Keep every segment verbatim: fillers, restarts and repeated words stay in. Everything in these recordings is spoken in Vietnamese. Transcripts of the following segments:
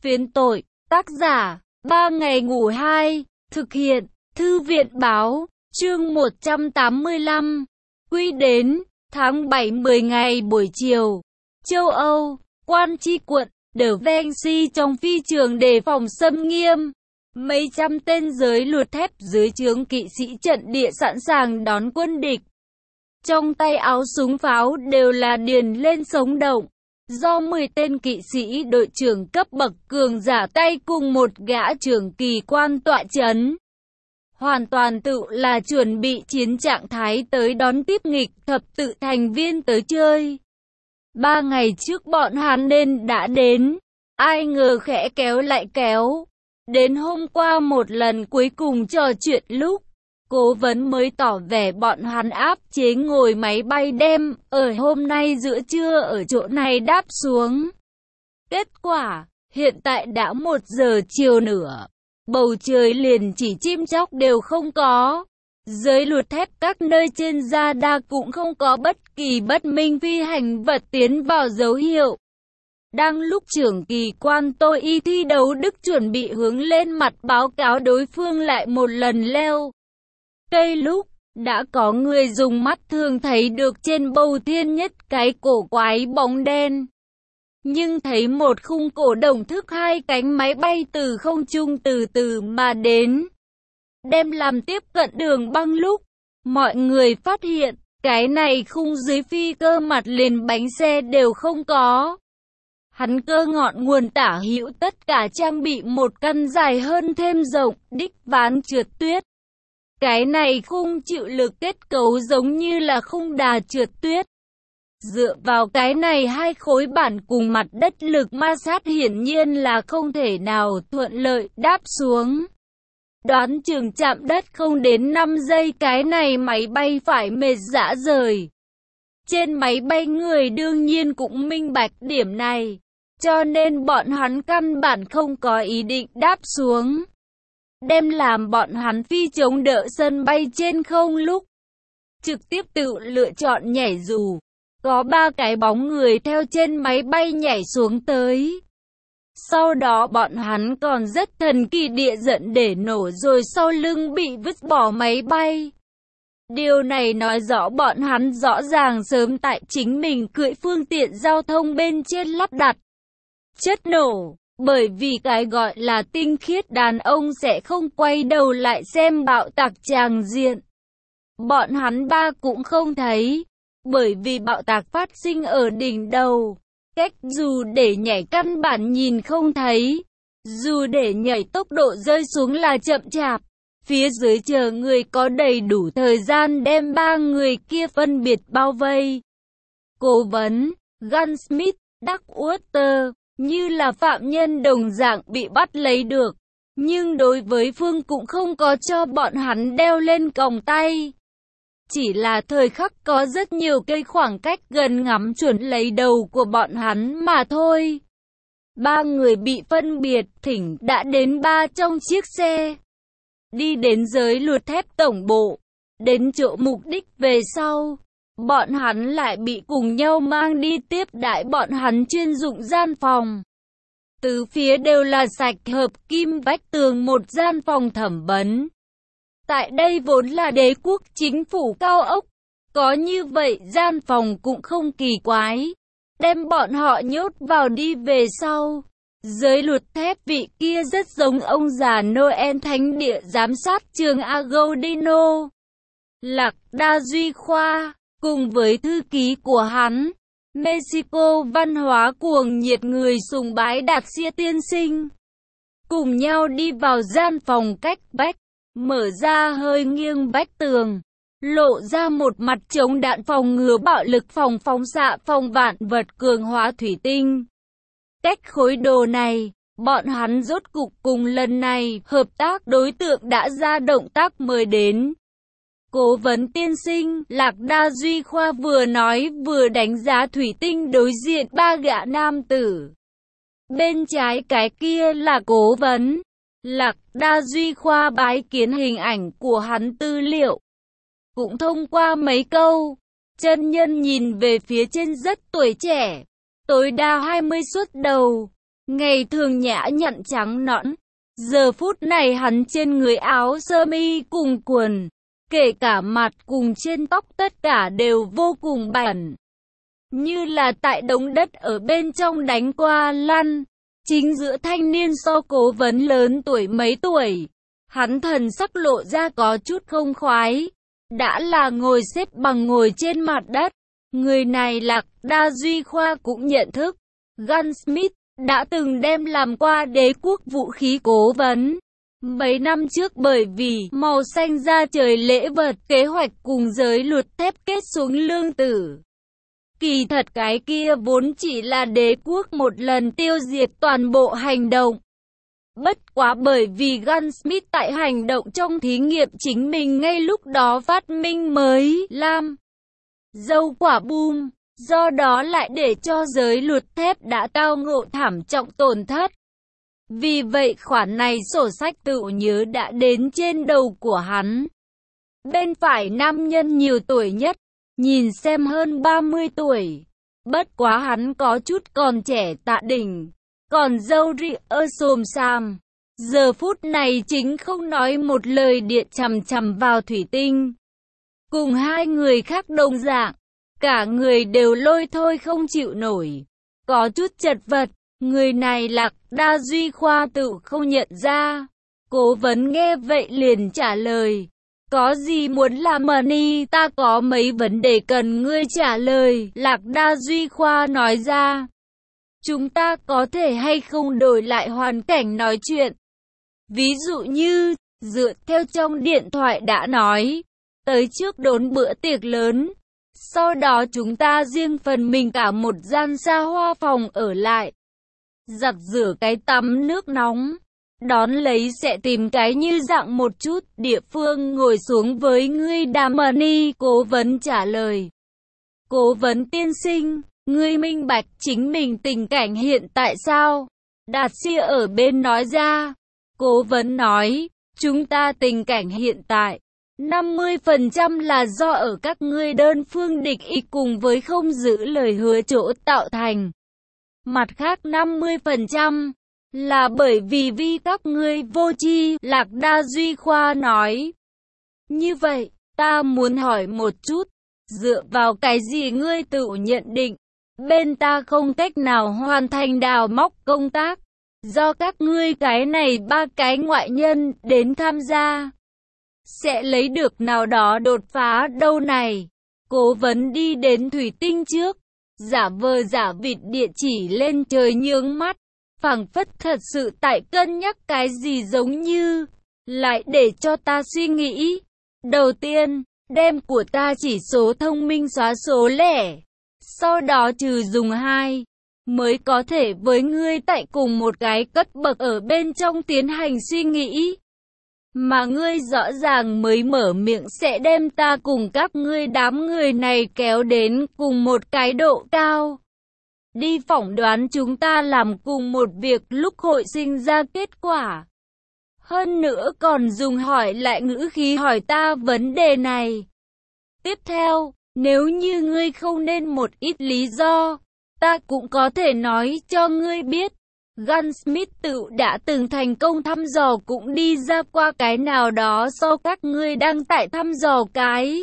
Phiến tội, tác giả, ba ngày ngủ hai, thực hiện, Thư viện Báo, chương một trăm tám mươi lăm, quy đến, tháng bảy mười ngày buổi chiều, châu Âu, quan tri quận, De Vinci trong phi trường đề phòng xâm nghiêm. Mấy trăm tên giới luật thép dưới trướng kỵ sĩ trận địa sẵn sàng đón quân địch. Trong tay áo súng pháo đều là điền lên sống động. Do mười tên kỵ sĩ đội trưởng cấp bậc cường giả tay cùng một gã trưởng kỳ quan tọa chấn. Hoàn toàn tự là chuẩn bị chiến trạng thái tới đón tiếp nghịch thập tự thành viên tới chơi. Ba ngày trước bọn hắn nên đã đến, ai ngờ khẽ kéo lại kéo. Đến hôm qua một lần cuối cùng trò chuyện lúc, cố vấn mới tỏ vẻ bọn hắn áp chế ngồi máy bay đem, ở hôm nay giữa trưa ở chỗ này đáp xuống. Kết quả, hiện tại đã một giờ chiều nữa, bầu trời liền chỉ chim chóc đều không có. Giới luật thép các nơi trên da đa cũng không có bất kỳ bất minh phi hành vật tiến vào dấu hiệu. Đang lúc trưởng kỳ quan tôi y thi đấu Đức chuẩn bị hướng lên mặt báo cáo đối phương lại một lần leo cây lúc, đã có người dùng mắt thường thấy được trên bầu thiên nhất cái cổ quái bóng đen. Nhưng thấy một khung cổ đồng thức hai cánh máy bay từ không trung từ từ mà đến, đem làm tiếp cận đường băng lúc, mọi người phát hiện, cái này khung dưới phi cơ mặt liền bánh xe đều không có. Hắn cơ ngọn nguồn tả hữu tất cả trang bị một căn dài hơn thêm rộng, đích ván trượt tuyết. Cái này khung chịu lực kết cấu giống như là khung đà trượt tuyết. Dựa vào cái này hai khối bản cùng mặt đất lực ma sát hiển nhiên là không thể nào thuận lợi đáp xuống. Đoán chừng chạm đất không đến năm giây cái này máy bay phải mệt rã rời. Trên máy bay người đương nhiên cũng minh bạch điểm này, cho nên bọn hắn căn bản không có ý định đáp xuống. Đem làm bọn hắn phi chống đỡ sân bay trên không lúc, trực tiếp tự lựa chọn nhảy dù. Có ba cái bóng người theo trên máy bay nhảy xuống tới. Sau đó bọn hắn còn rất thần kỳ địa giận để nổ rồi sau lưng bị vứt bỏ máy bay. Điều này nói rõ bọn hắn rõ ràng sớm tại chính mình cưỡi phương tiện giao thông bên trên lắp đặt chất nổ. Bởi vì cái gọi là tinh khiết đàn ông sẽ không quay đầu lại xem bạo tạc tràng diện. Bọn hắn ba cũng không thấy. Bởi vì bạo tạc phát sinh ở đỉnh đầu. Cách dù để nhảy căn bản nhìn không thấy. Dù để nhảy tốc độ rơi xuống là chậm chạp. Phía dưới chờ người có đầy đủ thời gian đem ba người kia phân biệt bao vây. Cố vấn, Gunsmith, Duckwater, như là phạm nhân đồng dạng bị bắt lấy được. Nhưng đối với Phương cũng không có cho bọn hắn đeo lên còng tay. Chỉ là thời khắc có rất nhiều cây khoảng cách gần ngắm chuẩn lấy đầu của bọn hắn mà thôi. Ba người bị phân biệt thỉnh đã đến ba trong chiếc xe. Đi đến giới luật thép tổng bộ. Đến chỗ mục đích về sau. Bọn hắn lại bị cùng nhau mang đi tiếp đãi bọn hắn chuyên dụng gian phòng. Từ phía đều là sạch hợp kim vách tường một gian phòng thẩm vấn. Tại đây vốn là đế quốc chính phủ cao ốc. Có như vậy gian phòng cũng không kỳ quái. Đem bọn họ nhốt vào đi về sau. Giới luật thép vị kia rất giống ông già Noel thánh địa giám sát trường Agodino. Lạc Đa Duy Khoa, cùng với thư ký của hắn. Mexico văn hóa cuồng nhiệt người sùng bái Đạt Xia tiên sinh. Cùng nhau đi vào gian phòng cách vách. Mở ra hơi nghiêng vách tường, lộ ra một mặt chống đạn phòng ngừa bạo lực phòng phóng xạ phòng vạn vật cường hóa thủy tinh. Cách khối đồ này, bọn hắn rốt cục cùng lần này hợp tác đối tượng đã ra động tác mời đến. Cố vấn tiên sinh, Lạc Đa Duy Khoa vừa nói vừa đánh giá thủy tinh đối diện ba gã nam tử. Bên trái cái kia là cố vấn. Lạc Đa Duy Khoa bái kiến hình ảnh của hắn tư liệu. Cũng thông qua mấy câu, chân nhân nhìn về phía trên rất tuổi trẻ, tối đa hai mươi xuất đầu. ngày thường nhã nhặn trắng nõn. Giờ phút này hắn trên người áo sơ mi cùng quần, kể cả mặt cùng trên tóc tất cả đều vô cùng bẩn. Như là tại đống đất ở bên trong đánh qua lăn. Chính giữa thanh niên so Cố Vấn lớn tuổi mấy tuổi. Hắn thần sắc lộ ra có chút không khoái. Đã là ngồi xếp bằng ngồi trên mặt đất. Người này Lạc Đa Duy Khoa cũng nhận thức. Gunsmith đã từng đem làm qua đế quốc vũ khí Cố Vấn. Mấy năm trước bởi vì màu xanh ra trời lễ vật kế hoạch cùng giới luật thép kết xuống lương tử. Kỳ thật cái kia vốn chỉ là đế quốc một lần tiêu diệt toàn bộ hành động. Bất quá bởi vì Gunsmith tại hành động trong thí nghiệm chính mình ngay lúc đó phát minh mới làm dâu quả boom, do đó lại để cho giới luật thép đã tao ngộ thảm trọng tổn thất. Vì vậy khoản này sổ sách tự nhớ đã đến trên đầu của hắn. Bên phải nam nhân nhiều tuổi nhất, nhìn xem hơn ba mươi tuổi. Bất quá hắn có chút còn trẻ Tạ Đỉnh, còn râu ria xồm xàm. Giờ phút này chính không nói một lời điện chằm chằm vào thủy tinh. Cùng hai người khác đồng dạng, cả người đều lôi thôi không chịu nổi. Có chút chật vật, người này Lạc Đa Duy Khoa tự không nhận ra. Cố Vấn nghe vậy liền trả lời. Có gì muốn làm money, ta có mấy vấn đề cần ngươi trả lời, Lạc Đa Duy Khoa nói ra. Chúng ta có thể hay không đổi lại hoàn cảnh nói chuyện. Ví dụ như, dựa theo trong điện thoại đã nói, tới trước đốn bữa tiệc lớn. Sau đó chúng ta riêng phần mình cả một gian xa hoa phòng ở lại. Giặt rửa cái tắm nước nóng. Đón lấy sẽ tìm cái như dạng một chút địa phương ngồi xuống với ngươi đàm money, Cố Vấn trả lời. Cố Vấn tiên sinh, ngươi minh bạch chính mình tình cảnh hiện tại sao? Đạt Xia ở bên nói ra. Cố Vấn nói, chúng ta tình cảnh hiện tại, năm mươi phần trăm là do ở các ngươi đơn phương địch ý cùng với không giữ lời hứa chỗ tạo thành. Mặt khác năm mươi phần trăm là bởi vì vi các ngươi vô tri, Lạc Đa Duy Khoa nói. Như vậy, ta muốn hỏi một chút, dựa vào cái gì ngươi tự nhận định, bên ta không cách nào hoàn thành đào móc công tác, do các ngươi cái này ba cái ngoại nhân đến tham gia, sẽ lấy được nào đó đột phá đâu này. Cố Vấn đi đến thủy tinh trước, giả vờ giả vịt địa chỉ lên trời nhướng mắt. Phảng phất thật sự tại cân nhắc cái gì giống như, lại để cho ta suy nghĩ. Đầu tiên, đem của ta chỉ số thông minh xóa số lẻ. Sau đó trừ dùng hai, mới có thể với ngươi tại cùng một cái cất bậc ở bên trong tiến hành suy nghĩ. Mà ngươi rõ ràng mới mở miệng sẽ đem ta cùng các ngươi đám người này kéo đến cùng một cái độ cao. Đi phỏng đoán chúng ta làm cùng một việc lúc hội sinh ra kết quả. Hơn nữa còn dùng hỏi lại ngữ khí hỏi ta vấn đề này. Tiếp theo, nếu như ngươi không nên một ít lý do, ta cũng có thể nói cho ngươi biết. Gunsmith tự đã từng thành công thăm dò cũng đi ra qua cái nào đó so các ngươi đang tại thăm dò cái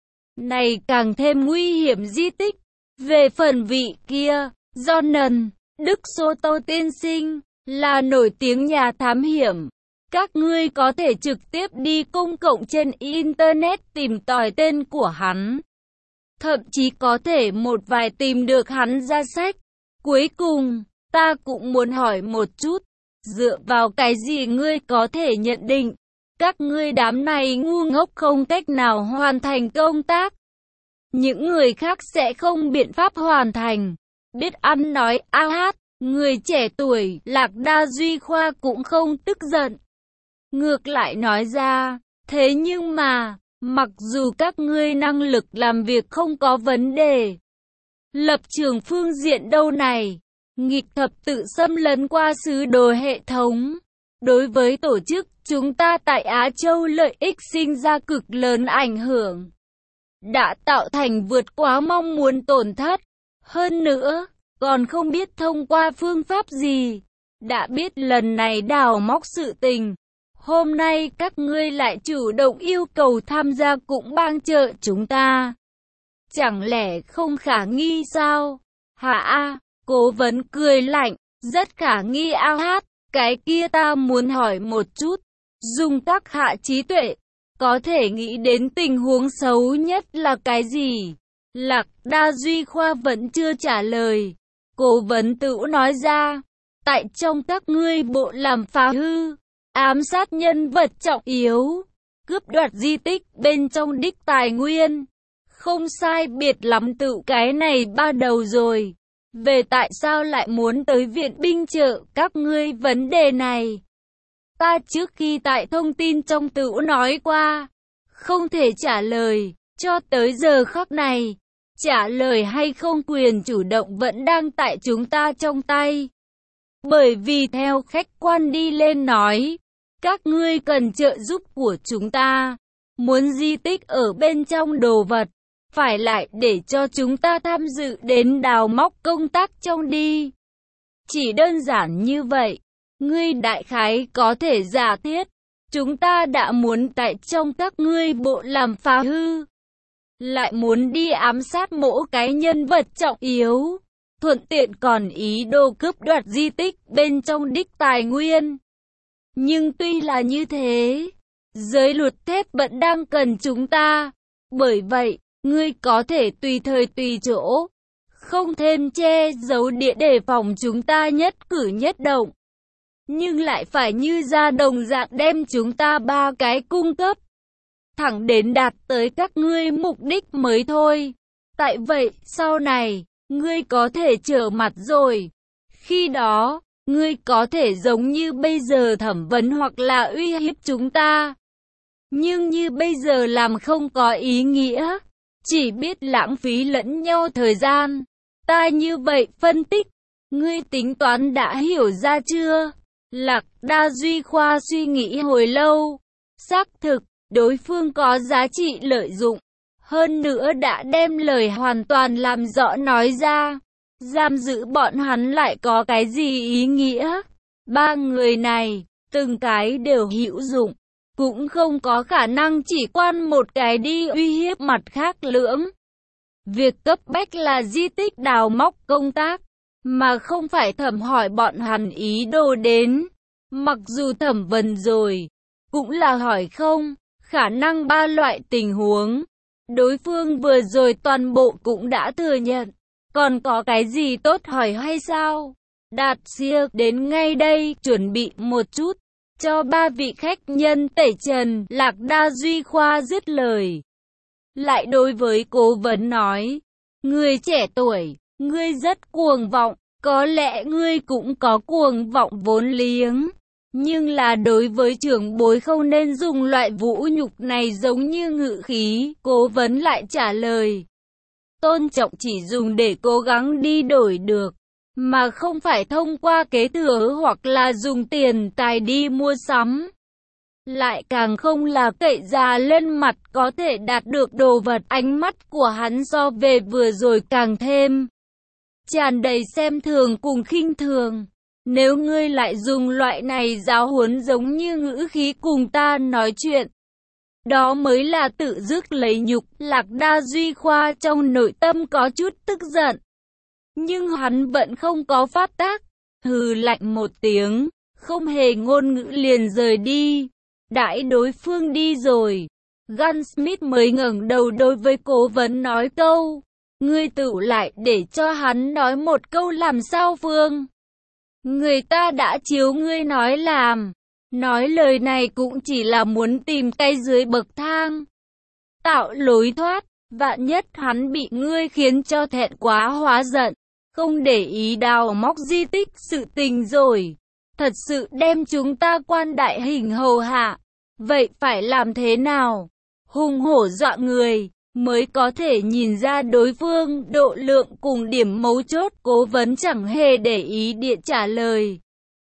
này càng thêm nguy hiểm di tích. Về phần vị kia, Jonan, Đức Sô Tô tiên sinh, là nổi tiếng nhà thám hiểm. Các ngươi có thể trực tiếp đi công cộng trên Internet tìm tòi tên của hắn. Thậm chí có thể một vài tìm được hắn ra sách. Cuối cùng, ta cũng muốn hỏi một chút, dựa vào cái gì ngươi có thể nhận định, các ngươi đám này ngu ngốc không cách nào hoàn thành công tác. Những người khác sẽ không biện pháp hoàn thành. Biết ăn nói a hát, người trẻ tuổi Lạc Đa Duy Khoa cũng không tức giận. Ngược lại nói ra, thế nhưng mà, mặc dù các ngươi năng lực làm việc không có vấn đề, lập trường phương diện đâu này, nghịch thập tự xâm lấn qua sứ đồ hệ thống. Đối với tổ chức chúng ta tại Á Châu lợi ích sinh ra cực lớn ảnh hưởng, đã tạo thành vượt quá mong muốn tổn thất. Hơn nữa, còn không biết thông qua phương pháp gì, Đã biết lần này đào móc sự tình, hôm nay các ngươi lại chủ động yêu cầu tham gia cũng bang trợ chúng ta. Chẳng lẽ không khả nghi sao? Hả a, Cố Vấn cười lạnh, rất khả nghi a hát, cái kia ta muốn hỏi một chút, dùng các hạ trí tuệ, có thể nghĩ đến tình huống xấu nhất là cái gì? Lạc Đa Duy Khoa vẫn chưa trả lời. Cố Vấn tự nói ra, tại trong các ngươi bộ làm phá hư, ám sát nhân vật trọng yếu, cướp đoạt di tích bên trong đích tài nguyên. Không sai biệt lắm tự cái này ba đầu rồi. Về tại sao lại muốn tới viện binh trợ các ngươi vấn đề này? Ta trước khi tại thông tin trong tự nói qua, không thể trả lời, cho tới giờ khắc này. Trả lời hay không quyền chủ động vẫn đang tại chúng ta trong tay. Bởi vì theo khách quan đi lên nói, các ngươi cần trợ giúp của chúng ta. Muốn di tích ở bên trong đồ vật, phải lại để cho chúng ta tham dự đến đào móc công tác trong đi. Chỉ đơn giản như vậy, ngươi đại khái có thể giả thiết, chúng ta đã muốn tại trong các ngươi bộ làm phá hư, lại muốn đi ám sát mỗi cái nhân vật trọng yếu, thuận tiện còn ý đồ cướp đoạt di tích bên trong đích tài nguyên. Nhưng tuy là như thế, giới luật thép vẫn đang cần chúng ta, bởi vậy, ngươi có thể tùy thời tùy chỗ, không thêm che giấu địa đề phòng chúng ta nhất cử nhất động. Nhưng lại phải như ra đồng dạng đem chúng ta ba cái cung cấp, thẳng đến đạt tới các ngươi mục đích mới thôi. Tại vậy, sau này, ngươi có thể trở mặt rồi. Khi đó, ngươi có thể giống như bây giờ thẩm vấn hoặc là uy hiếp chúng ta. Nhưng như bây giờ làm không có ý nghĩa, chỉ biết lãng phí lẫn nhau thời gian. Ta như vậy phân tích, ngươi tính toán đã hiểu ra chưa? Lạc Đa Duy Khoa suy nghĩ hồi lâu. Xác thực, đối phương có giá trị lợi dụng. Hơn nữa đã đem lời hoàn toàn làm rõ nói ra. Giam giữ bọn hắn lại có cái gì ý nghĩa? Ba người này, từng cái đều hữu dụng. Cũng không có khả năng chỉ quan một cái đi uy hiếp mặt khác lưỡng. Việc cấp bách là di tích đào móc công tác, mà không phải thẩm hỏi bọn hắn ý đồ đến. Mặc dù thẩm vấn rồi, cũng là hỏi không, khả năng ba loại tình huống. Đối phương vừa rồi toàn bộ cũng đã thừa nhận, còn có cái gì tốt hỏi hay sao? Đạt siêu đến ngay đây, chuẩn bị một chút, cho ba vị khách nhân tẩy trần. Lạc Đa Duy Khoa dứt lời. Lại đối với Cố Vấn nói, người trẻ tuổi, ngươi rất cuồng vọng, có lẽ ngươi cũng có cuồng vọng vốn liếng. Nhưng là đối với trưởng bối không nên dùng loại vũ nhục này giống như ngự khí. Cố Vấn lại trả lời, tôn trọng chỉ dùng để cố gắng đi đổi được, mà không phải thông qua kế thừa hoặc là dùng tiền tài đi mua sắm. Lại càng không là cậy già lên mặt có thể đạt được đồ vật. Ánh mắt của hắn so về vừa rồi càng thêm tràn đầy xem thường cùng khinh thường. Nếu ngươi lại dùng loại này giáo huấn giống như ngữ khí cùng ta nói chuyện, đó mới là tự dứt lấy nhục. Lạc Đa Duy Khoa trong nội tâm có chút tức giận, nhưng hắn vẫn không có phát tác, hừ lạnh một tiếng, không hề ngôn ngữ liền rời đi. Đãi đối phương đi rồi, Gunsmith mới ngẩng đầu đối với Cố Vấn nói câu, ngươi tự lại để cho hắn nói một câu làm sao Phương? Người ta đã chiếu ngươi nói làm, nói lời này cũng chỉ là muốn tìm cái dưới bậc thang, tạo lối thoát, vạn nhất hắn bị ngươi khiến cho thẹn quá hóa giận, không để ý đào móc di tích sự tình rồi, thật sự đem chúng ta quan đại hình hầu hạ, vậy phải làm thế nào? Hùng hổ dọa người, mới có thể nhìn ra đối phương độ lượng cùng điểm mấu chốt. Cố Vấn chẳng hề để ý điện trả lời.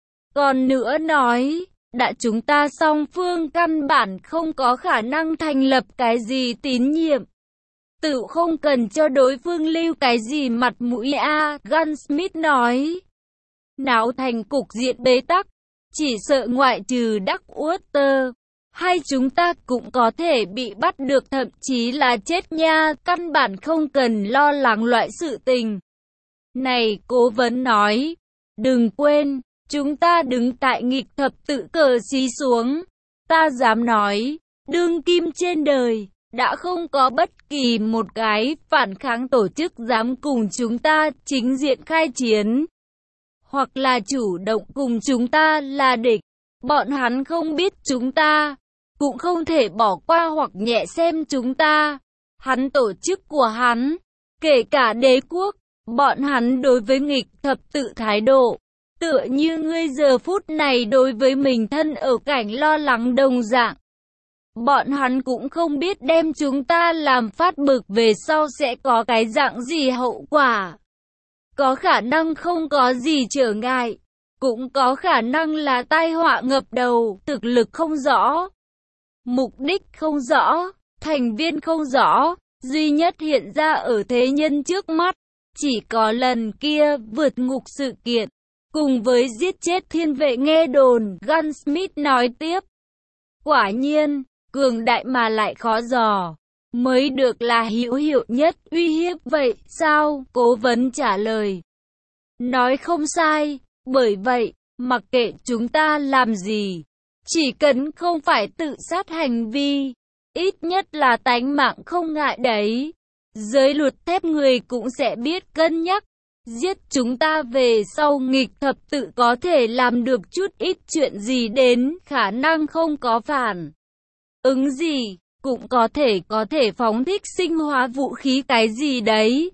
Còn nữa nói, đã chúng ta song phương căn bản không có khả năng thành lập cái gì tín nhiệm, tự không cần cho đối phương lưu cái gì mặt mũi a. Gunsmith nói. náo thành cục diện bế tắc. Chỉ sợ ngoại trừ Darkwater, hay chúng ta cũng có thể bị bắt được, thậm chí là chết nha, căn bản không cần lo lắng loại sự tình này, cố vấn nói. Đừng quên, chúng ta đứng tại nghịch thập tự cờ xí xuống. Ta dám nói, đương kim trên đời, đã không có bất kỳ một cái phản kháng tổ chức dám cùng chúng ta chính diện khai chiến, hoặc là chủ động cùng chúng ta là địch. Bọn hắn không biết chúng ta, cũng không thể bỏ qua hoặc nhẹ xem chúng ta. Hắn tổ chức của hắn, kể cả đế quốc, bọn hắn đối với nghịch thập tự thái độ, tựa như ngươi giờ phút này đối với mình thân ở cảnh lo lắng đồng dạng. Bọn hắn cũng không biết đem chúng ta làm phát bực về sau sẽ có cái dạng gì hậu quả. Có khả năng không có gì trở ngại, cũng có khả năng là tai họa ngập đầu, thực lực không rõ, mục đích không rõ, thành viên không rõ, duy nhất hiện ra ở thế nhân trước mắt, chỉ có lần kia vượt ngục sự kiện, cùng với giết chết thiên vệ nghe đồn, Gunsmith nói tiếp. Quả nhiên, cường đại mà lại khó dò, mới được là hữu hiệu nhất, uy hiếp vậy sao? Cố vấn trả lời. Nói không sai, bởi vậy, mặc kệ chúng ta làm gì, chỉ cần không phải tự sát hành vi, ít nhất là tánh mạng không ngại đấy. Giới luật thép người cũng sẽ biết cân nhắc. Giết chúng ta về sau nghịch thập tự có thể làm được chút ít chuyện gì đến, khả năng không có phản ứng gì, cũng có thể có thể phóng thích sinh hóa vũ khí cái gì đấy.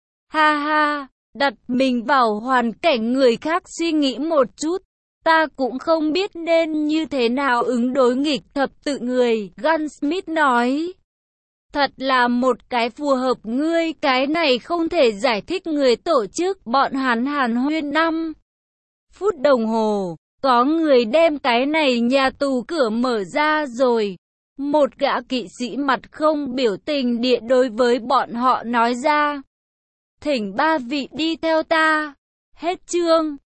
Ha ha, đặt mình vào hoàn cảnh người khác suy nghĩ một chút, ta cũng không biết nên như thế nào ứng đối nghịch thập tự người, Gunsmith nói. Thật là một cái phù hợp ngươi, cái này không thể giải thích. Người tổ chức bọn hắn hàn huyên năm phút đồng hồ, có người đem cái này nhà tù cửa mở ra rồi. Một gã kỵ sĩ mặt không biểu tình địa đối với bọn họ nói ra. Thỉnh ba vị đi theo ta. Hết chương.